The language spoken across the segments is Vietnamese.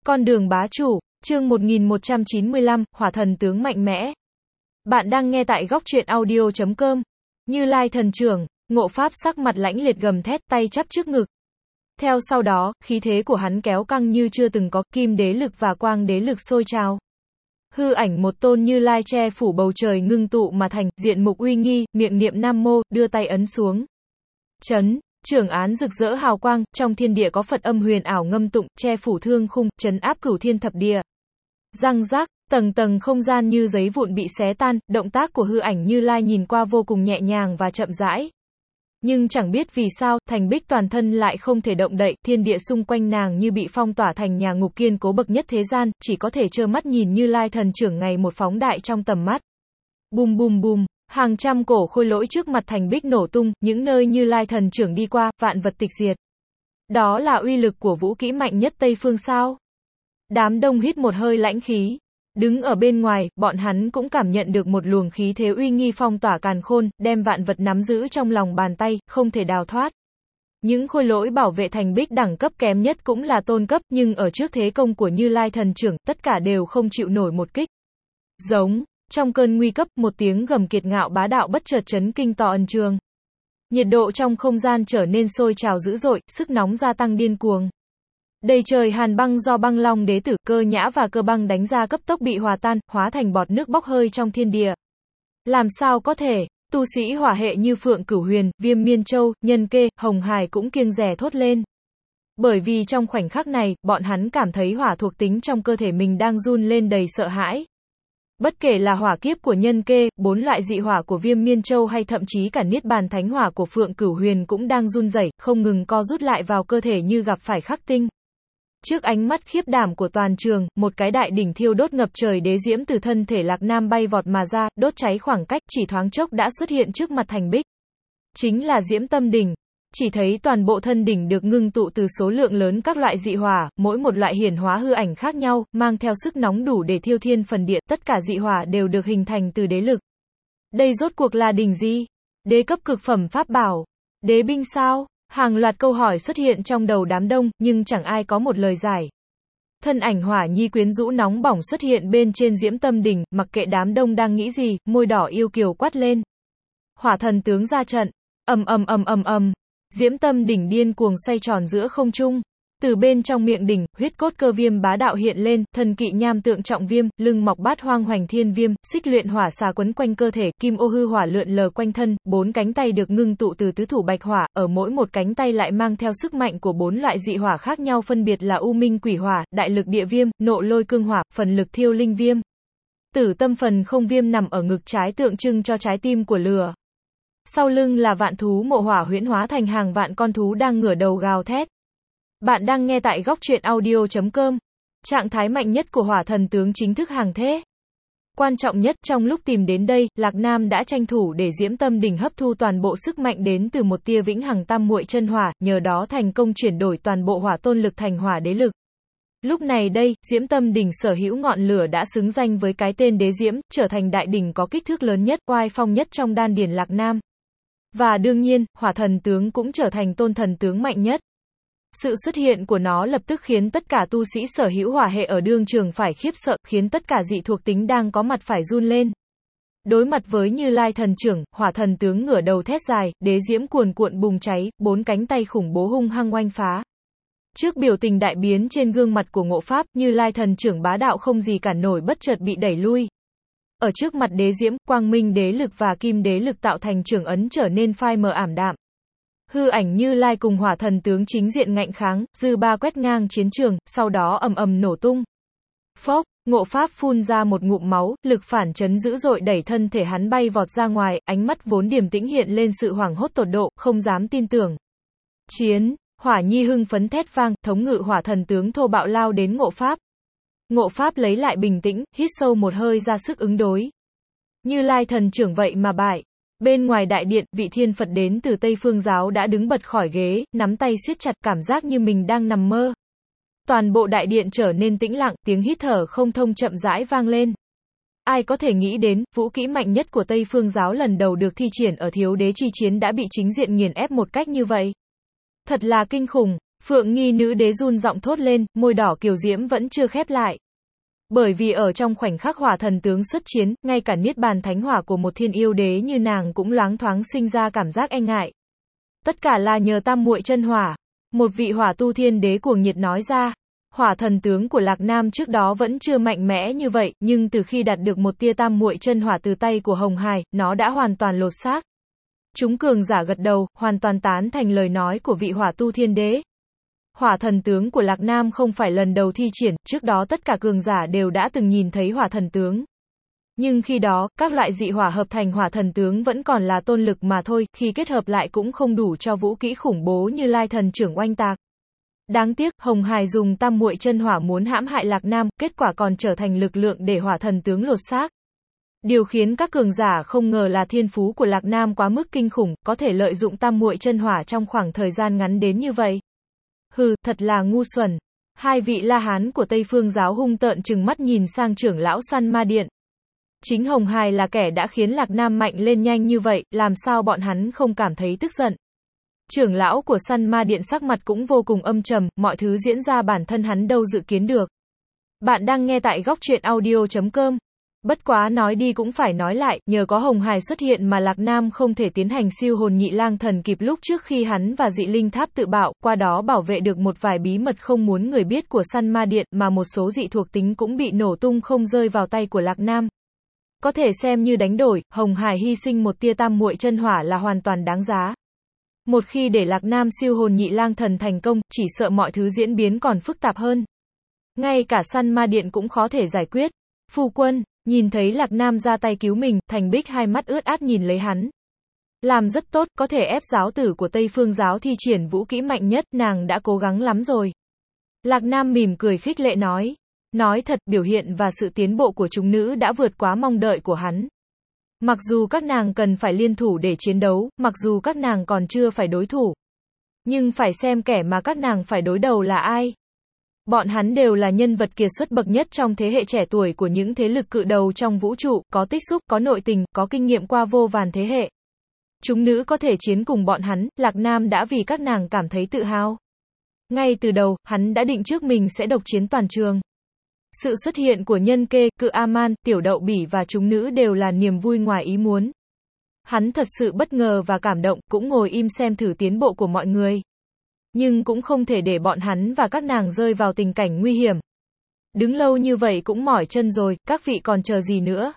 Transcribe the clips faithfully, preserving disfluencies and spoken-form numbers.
Con đường bá chủ, chương một nghìn một trăm chín mươi lăm, hỏa thần tướng mạnh mẽ. Bạn đang nghe tại góc truyện audio chấm com. Như Lai thần trưởng, Ngộ Pháp sắc mặt lãnh liệt gầm thét, tay chắp trước ngực. Theo sau đó, khí thế của hắn kéo căng như chưa từng có, kim đế lực và quang đế lực sôi trào. Hư ảnh một tôn Như Lai che phủ bầu trời ngưng tụ mà thành, diện mục uy nghi, miệng niệm Nam Mô, đưa tay ấn xuống. Chấn, trưởng án rực rỡ hào quang, trong thiên địa có Phật âm huyền ảo ngâm tụng, che phủ thương khung, trấn áp cửu thiên thập địa. Răng rác, tầng tầng không gian như giấy vụn bị xé tan, động tác của hư ảnh Như Lai nhìn qua vô cùng nhẹ nhàng và chậm rãi. Nhưng chẳng biết vì sao, Thành Bích toàn thân lại không thể động đậy, thiên địa xung quanh nàng như bị phong tỏa thành nhà ngục kiên cố bậc nhất thế gian, chỉ có thể trơ mắt nhìn Như Lai thần trưởng ngày một phóng đại trong tầm mắt. Bùm bùm bùm, hàng trăm cổ khôi lỗi trước mặt Thành Bích nổ tung, những nơi Như Lai thần trưởng đi qua, vạn vật tịch diệt. Đó là uy lực của vũ kỹ mạnh nhất Tây Phương sao? Đám đông hít một hơi lãnh khí. Đứng ở bên ngoài, bọn hắn cũng cảm nhận được một luồng khí thế uy nghi phong tỏa càn khôn, đem vạn vật nắm giữ trong lòng bàn tay, không thể đào thoát. Những khôi lỗi bảo vệ Thành Bích đẳng cấp kém nhất cũng là tôn cấp, nhưng ở trước thế công của Như Lai thần trưởng, tất cả đều không chịu nổi một kích. Giống, trong cơn nguy cấp, một tiếng gầm kiệt ngạo bá đạo bất chợt chấn kinh tỏ ẩn trường. Nhiệt độ trong không gian trở nên sôi trào dữ dội, sức nóng gia tăng điên cuồng. Đầy trời hàn băng do băng long đế tử, Cơ Nhã và Cơ Băng đánh ra cấp tốc bị hòa tan, hóa thành bọt nước bốc hơi trong thiên địa. Làm sao có thể, tu sĩ hỏa hệ như Phượng Cửu Huyền, Viêm Miên Châu, Nhân Kê, Hồng Hải cũng kiêng dè thốt lên. Bởi vì trong khoảnh khắc này, bọn hắn cảm thấy hỏa thuộc tính trong cơ thể mình đang run lên đầy sợ hãi. Bất kể là hỏa kiếp của Nhân Kê, bốn loại dị hỏa của Viêm Miên Châu hay thậm chí cả niết bàn thánh hỏa của Phượng Cửu Huyền cũng đang run rẩy, không ngừng co rút lại vào cơ thể như gặp phải khắc tinh. Trước ánh mắt khiếp đảm của toàn trường, một cái đại đỉnh thiêu đốt ngập trời đế diễm từ thân thể Lạc Nam bay vọt mà ra, đốt cháy khoảng cách, chỉ thoáng chốc đã xuất hiện trước mặt Thành Bích. Chính là Diễm Tâm Đỉnh. Chỉ thấy toàn bộ thân đỉnh được ngưng tụ từ số lượng lớn các loại dị hỏa, mỗi một loại hiển hóa hư ảnh khác nhau, mang theo sức nóng đủ để thiêu thiên phần địa, tất cả dị hỏa đều được hình thành từ đế lực. Đây rốt cuộc là đỉnh gì? Đế cấp cực phẩm pháp bảo? Đế binh sao? Hàng loạt câu hỏi xuất hiện trong đầu đám đông, nhưng chẳng ai có một lời giải. Thân ảnh Hỏa Nhi quyến rũ nóng bỏng xuất hiện bên trên Diễm Tâm Đỉnh, mặc kệ đám đông đang nghĩ gì, môi đỏ yêu kiều quát lên. Hỏa thần tướng ra trận. Ầm ầm ầm ầm ầm. Diễm Tâm Đỉnh điên cuồng xoay tròn giữa không trung. Từ bên trong miệng đỉnh, huyết cốt cơ viêm bá đạo hiện lên, thần kỵ nham tượng trọng viêm, lưng mọc bát hoang hoành thiên viêm, xích luyện hỏa xà quấn quanh cơ thể, kim ô hư hỏa lượn lờ quanh thân, bốn cánh tay được ngưng tụ từ tứ thủ bạch hỏa, ở mỗi một cánh tay lại mang theo sức mạnh của bốn loại dị hỏa khác nhau phân biệt là u minh quỷ hỏa, đại lực địa viêm, nộ lôi cương hỏa, phần lực thiêu linh viêm. Tử tâm phần không viêm nằm ở ngực trái tượng trưng cho trái tim của lửa. Sau lưng là vạn thú mộ hỏa huyễn hóa thành hàng vạn con thú đang ngửa đầu gào thét. Bạn đang nghe tại góc truyện audio chấm com. Trạng thái mạnh nhất của hỏa thần tướng chính thức hàng thế. Quan trọng nhất, trong lúc tìm đến đây, Lạc Nam đã tranh thủ để Diễm Tâm Đỉnh hấp thu toàn bộ sức mạnh đến từ một tia vĩnh hằng tam muội chân hỏa, nhờ đó thành công chuyển đổi toàn bộ hỏa tôn lực thành hỏa đế lực. Lúc này đây, Diễm Tâm Đỉnh sở hữu ngọn lửa đã xứng danh với cái tên đế diễm, trở thành đại đỉnh có kích thước lớn nhất, oai phong nhất trong đan điền Lạc Nam. Và đương nhiên, hỏa thần tướng cũng trở thành tôn thần tướng mạnh nhất. Sự xuất hiện của nó lập tức khiến tất cả tu sĩ sở hữu hỏa hệ ở đương trường phải khiếp sợ, khiến tất cả dị thuộc tính đang có mặt phải run lên. Đối mặt với Như Lai thần trưởng, hỏa thần tướng ngửa đầu thét dài, đế diễm cuồn cuộn bùng cháy, bốn cánh tay khủng bố hung hăng oanh phá. Trước biểu tình đại biến trên gương mặt của Ngộ Pháp, Như Lai thần trưởng bá đạo không gì cản nổi bất chợt bị đẩy lui. Ở trước mặt đế diễm, quang minh đế lực và kim đế lực tạo thành trưởng ấn trở nên phai mờ ảm đạm. Hư ảnh Như Lai cùng hỏa thần tướng chính diện ngạnh kháng, dư ba quét ngang chiến trường, sau đó ầm ầm nổ tung. Phốc, Ngộ Pháp phun ra một ngụm máu, lực phản chấn dữ dội đẩy thân thể hắn bay vọt ra ngoài, ánh mắt vốn điềm tĩnh hiện lên sự hoảng hốt tột độ, không dám tin tưởng. Chiến, Hỏa Nhi hưng phấn thét vang, thống ngự hỏa thần tướng thô bạo lao đến Ngộ Pháp. Ngộ Pháp lấy lại bình tĩnh, hít sâu một hơi ra sức ứng đối. Như Lai thần trưởng vậy mà bại. Bên ngoài đại điện, vị thiên Phật đến từ Tây Phương giáo đã đứng bật khỏi ghế, nắm tay siết chặt, cảm giác như mình đang nằm mơ. Toàn bộ đại điện trở nên tĩnh lặng, tiếng hít thở không thông chậm rãi vang lên. Ai có thể nghĩ đến, vũ kỹ mạnh nhất của Tây Phương giáo lần đầu được thi triển ở thiếu đế chi chiến đã bị chính diện nghiền ép một cách như vậy. Thật là kinh khủng. Phượng Nghi nữ đế run giọng thốt lên, môi đỏ kiều diễm vẫn chưa khép lại. Bởi vì ở trong khoảnh khắc hỏa thần tướng xuất chiến, ngay cả niết bàn thánh hỏa của một thiên yêu đế như nàng cũng loáng thoáng sinh ra cảm giác e ngại. Tất cả là nhờ tam muội chân hỏa. Một vị hỏa tu thiên đế cuồng nhiệt nói ra. Hỏa thần tướng của Lạc Nam trước đó vẫn chưa mạnh mẽ như vậy, nhưng từ khi đạt được một tia tam muội chân hỏa từ tay của Hồng Hải, nó đã hoàn toàn lột xác. Chúng cường giả gật đầu, hoàn toàn tán thành lời nói của vị hỏa tu thiên đế. Hỏa thần tướng của Lạc Nam không phải lần đầu thi triển, trước đó tất cả cường giả đều đã từng nhìn thấy hỏa thần tướng. Nhưng khi đó, các loại dị hỏa hợp thành hỏa thần tướng vẫn còn là tôn lực mà thôi, khi kết hợp lại cũng không đủ cho vũ kỹ khủng bố như Lai thần trưởng oanh tạc. Đáng tiếc, Hồng Hải dùng tam muội chân hỏa muốn hãm hại Lạc Nam, kết quả còn trở thành lực lượng để hỏa thần tướng lột xác. Điều khiến các cường giả không ngờ là thiên phú của Lạc Nam quá mức kinh khủng, có thể lợi dụng tam muội chân hỏa trong khoảng thời gian ngắn đến như vậy. Hừ, thật là ngu xuẩn. Hai vị La Hán của Tây Phương giáo hung tợn trừng mắt nhìn sang trưởng lão Săn Ma Điện. Chính Hồng Hải là kẻ đã khiến Lạc Nam mạnh lên nhanh như vậy, làm sao bọn hắn không cảm thấy tức giận. Trưởng lão của Săn Ma Điện sắc mặt cũng vô cùng âm trầm, mọi thứ diễn ra bản thân hắn đâu dự kiến được. Bạn đang nghe tại góc truyện audio chấm com. Bất quá nói đi cũng phải nói lại, nhờ có Hồng Hải xuất hiện mà Lạc Nam không thể tiến hành siêu hồn nhị lang thần kịp lúc trước khi hắn và dị linh tháp tự bạo, qua đó bảo vệ được một vài bí mật không muốn người biết của Săn Ma Điện, mà một số dị thuộc tính cũng bị nổ tung không rơi vào tay của Lạc Nam. Có thể xem như đánh đổi, Hồng Hải hy sinh một tia tam muội chân hỏa là hoàn toàn đáng giá. Một khi để Lạc Nam siêu hồn nhị lang thần thành công, chỉ sợ mọi thứ diễn biến còn phức tạp hơn. Ngay cả Săn Ma Điện cũng khó thể giải quyết. Phu quân, nhìn thấy Lạc Nam ra tay cứu mình, Thành Bích hai mắt ướt át nhìn lấy hắn. Làm rất tốt, có thể ép giáo tử của Tây Phương giáo thi triển vũ kỹ mạnh nhất, nàng đã cố gắng lắm rồi. Lạc Nam mỉm cười khích lệ nói. Nói thật, biểu hiện và sự tiến bộ của chúng nữ đã vượt quá mong đợi của hắn. Mặc dù các nàng cần phải liên thủ để chiến đấu, mặc dù các nàng còn chưa phải đối thủ. Nhưng phải xem kẻ mà các nàng phải đối đầu là ai. Bọn hắn đều là nhân vật kiệt xuất bậc nhất trong thế hệ trẻ tuổi của những thế lực cự đầu trong vũ trụ, có tích xúc, có nội tình, có kinh nghiệm qua vô vàn thế hệ. Chúng nữ có thể chiến cùng bọn hắn, Lạc Nam đã vì các nàng cảm thấy tự hào. Ngay từ đầu, hắn đã định trước mình sẽ độc chiến toàn trường. Sự xuất hiện của Nhân Kê, Cự A-man, Tiểu Đậu Bỉ và chúng nữ đều là niềm vui ngoài ý muốn. Hắn thật sự bất ngờ và cảm động, cũng ngồi im xem thử tiến bộ của mọi người. Nhưng cũng không thể để bọn hắn và các nàng rơi vào tình cảnh nguy hiểm. Đứng lâu như vậy cũng mỏi chân rồi, các vị còn chờ gì nữa?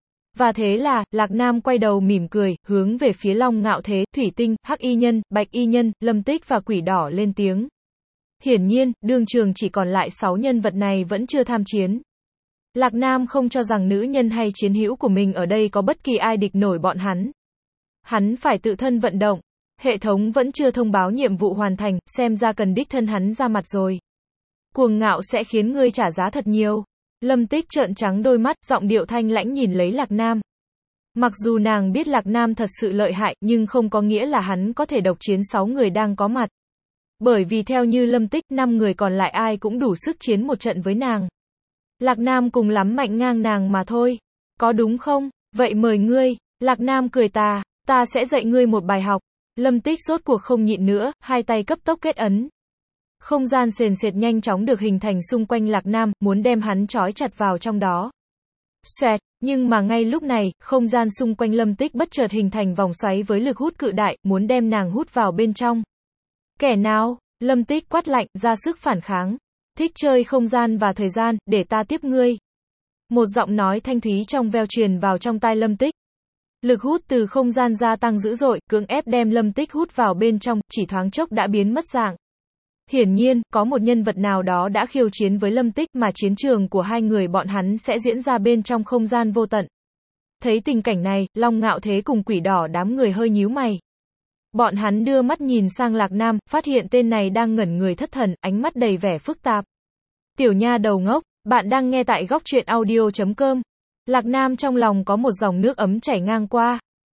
Và thế là, Lạc Nam quay đầu mỉm cười, hướng về phía Long Ngạo Thế, Thủy Tinh, Hắc Y Nhân, Bạch Y Nhân, Lâm Tích và Quỷ Đỏ lên tiếng. Hiển nhiên, đương trường chỉ còn lại sáu nhân vật này vẫn chưa tham chiến. Lạc Nam không cho rằng nữ nhân hay chiến hữu của mình ở đây có bất kỳ ai địch nổi bọn hắn. Hắn phải tự thân vận động. Hệ thống vẫn chưa thông báo nhiệm vụ hoàn thành, xem ra cần đích thân hắn ra mặt rồi. Cuồng ngạo sẽ khiến ngươi trả giá thật nhiều. Lâm Tích trợn trắng đôi mắt, giọng điệu thanh lãnh nhìn lấy Lạc Nam. Mặc dù nàng biết Lạc Nam thật sự lợi hại, nhưng không có nghĩa là hắn có thể độc chiến sáu người đang có mặt. Bởi vì theo như Lâm Tích, năm người còn lại ai cũng đủ sức chiến một trận với nàng. Lạc Nam cùng lắm mạnh ngang nàng mà thôi. Có đúng không? Vậy mời ngươi. Lạc Nam cười tà, ta sẽ dạy ngươi một bài học. Lâm Tích rốt cuộc không nhịn nữa, hai tay cấp tốc kết ấn. Không gian sền sệt nhanh chóng được hình thành xung quanh Lạc Nam, muốn đem hắn trói chặt vào trong đó. Xoẹt, nhưng mà ngay lúc này, không gian xung quanh Lâm Tích bất chợt hình thành vòng xoáy với lực hút cự đại, muốn đem nàng hút vào bên trong. Kẻ nào? Lâm Tích quát lạnh, ra sức phản kháng. Thích chơi không gian và thời gian, để ta tiếp ngươi. Một giọng nói thanh thúy trong veo truyền vào trong tai Lâm Tích. Lực hút từ không gian gia tăng dữ dội, cưỡng ép đem Lâm Tích hút vào bên trong, chỉ thoáng chốc đã biến mất dạng. Hiển nhiên, có một nhân vật nào đó đã khiêu chiến với Lâm Tích mà chiến trường của hai người bọn hắn sẽ diễn ra bên trong không gian vô tận. Thấy tình cảnh này, Long Ngạo Thế cùng Quỷ Đỏ đám người hơi nhíu mày. Bọn hắn đưa mắt nhìn sang Lạc Nam, phát hiện tên này đang ngẩn người thất thần, ánh mắt đầy vẻ phức tạp. Tiểu nha đầu ngốc, bạn đang nghe tại góc truyện audio chấm com. Lạc Nam trong lòng có một dòng nước ấm chảy ngang qua.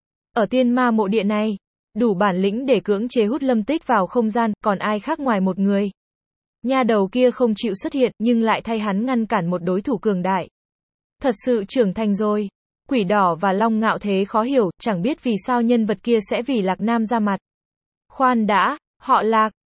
Ở tiên ma mộ địa này, đủ bản lĩnh để cưỡng chế hút Lâm Tích vào không gian, còn ai khác ngoài một người. Nha đầu kia không chịu xuất hiện, nhưng lại thay hắn ngăn cản một đối thủ cường đại. Thật sự trưởng thành rồi. Quỷ Đỏ và Long Ngạo Thế khó hiểu, chẳng biết vì sao nhân vật kia sẽ vì Lạc Nam ra mặt. Khoan đã, họ Lạc,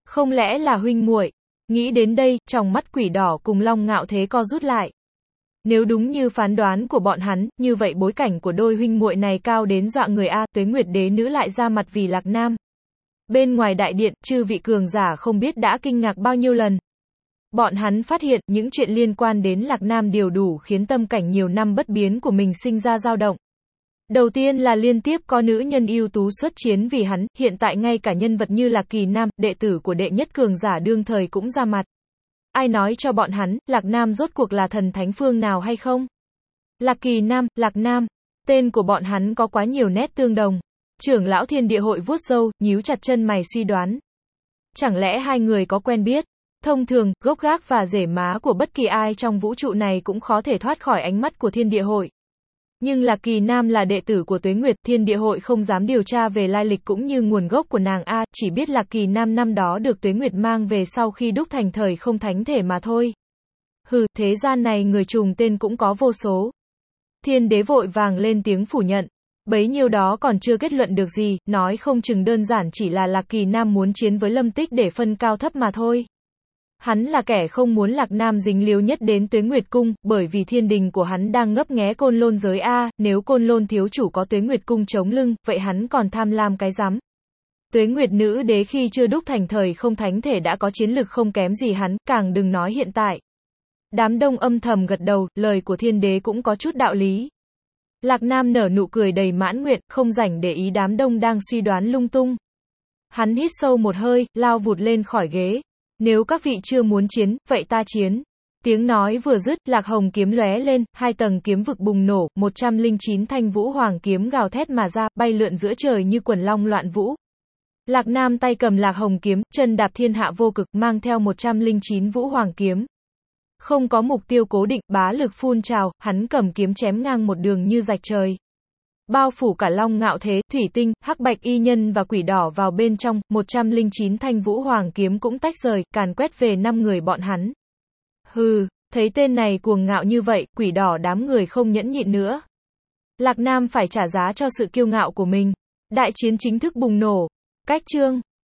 Không lẽ là huynh muội? Nghĩ đến đây, tròng mắt Quỷ Đỏ cùng Long Ngạo Thế co rút lại. Nếu đúng như phán đoán của bọn hắn, như vậy bối cảnh của đôi huynh muội này cao đến dọa người a, Tuế Nguyệt Đế nữ lại ra mặt vì Lạc Nam. Bên ngoài đại điện, chư vị cường giả không biết đã kinh ngạc bao nhiêu lần. Bọn hắn phát hiện, những chuyện liên quan đến Lạc Nam đều đủ khiến tâm cảnh nhiều năm bất biến của mình sinh ra dao động. Đầu tiên là liên tiếp có nữ nhân ưu tú xuất chiến vì hắn, hiện tại ngay cả nhân vật như Lạc Kỳ Nam, đệ tử của đệ nhất cường giả đương thời cũng ra mặt. Ai nói cho bọn hắn, Lạc Nam rốt cuộc là thần thánh phương nào hay không? Lạc Kỳ Nam, Lạc Nam, tên của bọn hắn có quá nhiều nét tương đồng. Trưởng lão Thiên Địa Hội vuốt râu, nhíu chặt chân mày suy đoán. Chẳng lẽ hai người có quen biết? Thông thường, gốc gác và rễ má của bất kỳ ai trong vũ trụ này cũng khó thể thoát khỏi ánh mắt của Thiên Địa Hội. Nhưng Lạc Kỳ Nam là đệ tử của Tuế Nguyệt, Thiên Địa Hội không dám điều tra về lai lịch cũng như nguồn gốc của nàng a, chỉ biết Lạc Kỳ Nam năm đó được Tuế Nguyệt mang về sau khi đúc thành thời không thánh thể mà thôi. Hừ, thế gian này người trùng tên cũng có vô số. Thiên Đế vội vàng lên tiếng phủ nhận. Bấy nhiêu đó còn chưa kết luận được gì, nói không chừng đơn giản chỉ là Lạc Kỳ Nam muốn chiến với Lâm Tích để phân cao thấp mà thôi. Hắn là kẻ không muốn Lạc Nam dính líu nhất đến Tuế Nguyệt Cung, bởi vì thiên đình của hắn đang ngấp nghé Côn Lôn giới a, nếu Côn Lôn thiếu chủ có Tuế Nguyệt Cung chống lưng, vậy hắn còn tham lam cái rắm. Tuế Nguyệt nữ đế khi chưa đúc thành thời không thánh thể đã có chiến lực không kém gì hắn, càng đừng nói hiện tại. Đám đông âm thầm gật đầu, lời của thiên đế cũng có chút đạo lý. Lạc Nam nở nụ cười đầy mãn nguyện, không rảnh để ý đám đông đang suy đoán lung tung. Hắn hít sâu một hơi, lao vụt lên khỏi ghế. Nếu các vị chưa muốn chiến, vậy ta chiến. Tiếng nói vừa dứt, Lạc Hồng kiếm lóe lên, hai tầng kiếm vực bùng nổ, một trăm lẻ chín thanh vũ hoàng kiếm gào thét mà ra, bay lượn giữa trời như quần long loạn vũ. Lạc Nam tay cầm Lạc Hồng kiếm, chân đạp thiên hạ vô cực, mang theo một trăm lẻ chín vũ hoàng kiếm. Không có mục tiêu cố định, bá lực phun trào, hắn cầm kiếm chém ngang một đường như rạch trời. Bao phủ cả Long Ngạo Thế, Thủy Tinh, Hắc Bạch Y Nhân và Quỷ Đỏ vào bên trong, một trăm lẻ chín thanh vũ hoàng kiếm cũng tách rời, càn quét về năm người bọn hắn. Hừ, thấy tên này cuồng ngạo như vậy, Quỷ Đỏ đám người không nhẫn nhịn nữa. Lạc Nam phải trả giá cho sự kiêu ngạo của mình. Đại chiến chính thức bùng nổ. Cách chương